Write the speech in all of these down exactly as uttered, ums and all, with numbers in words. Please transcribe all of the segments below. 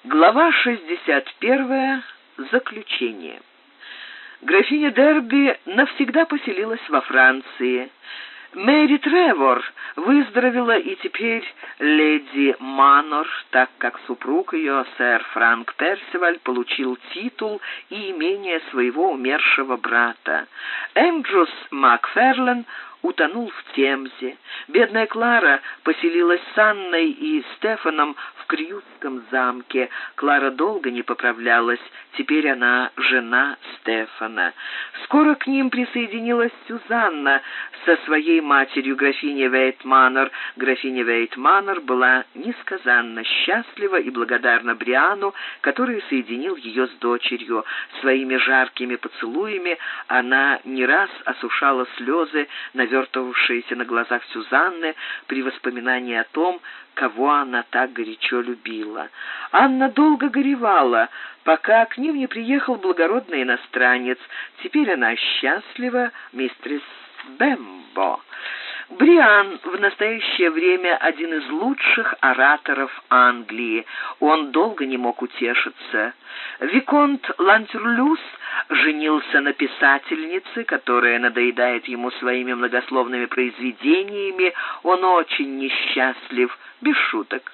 Глава шестьдесят первая. Заключение. Графиня Дерби навсегда поселилась во Франции. Мэри Тревор выздоровела, и теперь леди Манор, так как супруг ее, сэр Франк Персиваль, получил титул и имение своего умершего брата. Эндрюс Макферлен утонул в Темзе. Бедная Клара поселилась с Анной и Стефаном в Крьютском замке. Клара долго не поправлялась, теперь она жена Стефана. Скоро к ним присоединилась Сюзанна со своей матерью, графиней Вейтманор. Графиня Вейтманор была несказанно счастлива и благодарна Бриану, который соединил ее с дочерью. Своими жаркими поцелуями она не раз осушала слезы, навертывавшиеся на глазах Сюзанны при воспоминании о том, кого она так горячо любила. Анна долго горевала, пока к ним не приехал благородный иностранец. Теперь она счастлива, мистерис Бэмбо. Бриан в настоящее время один из лучших ораторов Англии. Он долго не мог утешиться. Виконт Лантюрлюс женился на писательнице, которая надоедает ему своими многословными произведениями. Он очень несчастлив, без шуток.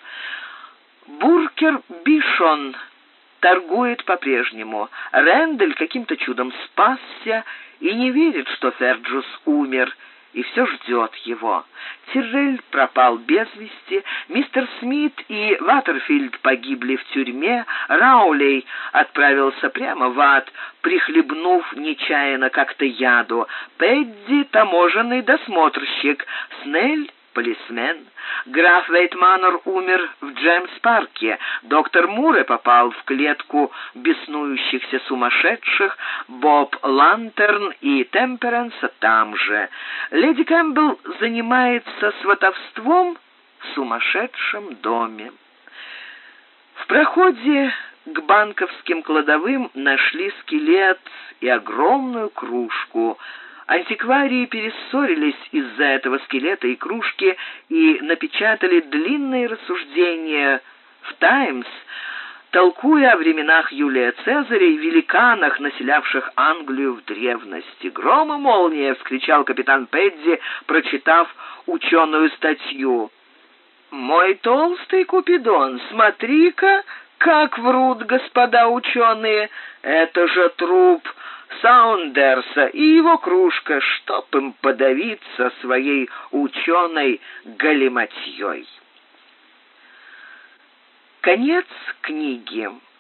Буркер Бишон торгует по-прежнему. Рендель каким-то чудом спасся и не верит, что Ферджус умер, и все ждет его. Тиррель пропал без вести, мистер Смит и Ваттерфилд погибли в тюрьме, Раулей отправился прямо в ад, прихлебнув нечаянно как-то яду, Пэдди — таможенный досмотрщик, Снель — полисмен, граф Вейтманор умер в Джемс-парке, доктор Муре попал в клетку беснующихся сумасшедших, Боб Лантерн и Темперанса там же. Леди Кэмпбелл занимается сватовством в сумасшедшем доме. В проходе к банковским кладовым нашли скелет и огромную кружку. Антикварии перессорились из-за этого скелета и кружки и напечатали длинные рассуждения в «Таймс», толкуя о временах Юлия Цезаря и великанах, населявших Англию в древности. «Гром и молния!» — вскричал капитан Пэдди, прочитав ученую статью. «Мой толстый Купидон, смотри-ка, как врут господа ученые! Это же труп Саундерса и его кружка, чтоб им подавиться своей ученой галиматьей». Конец книги.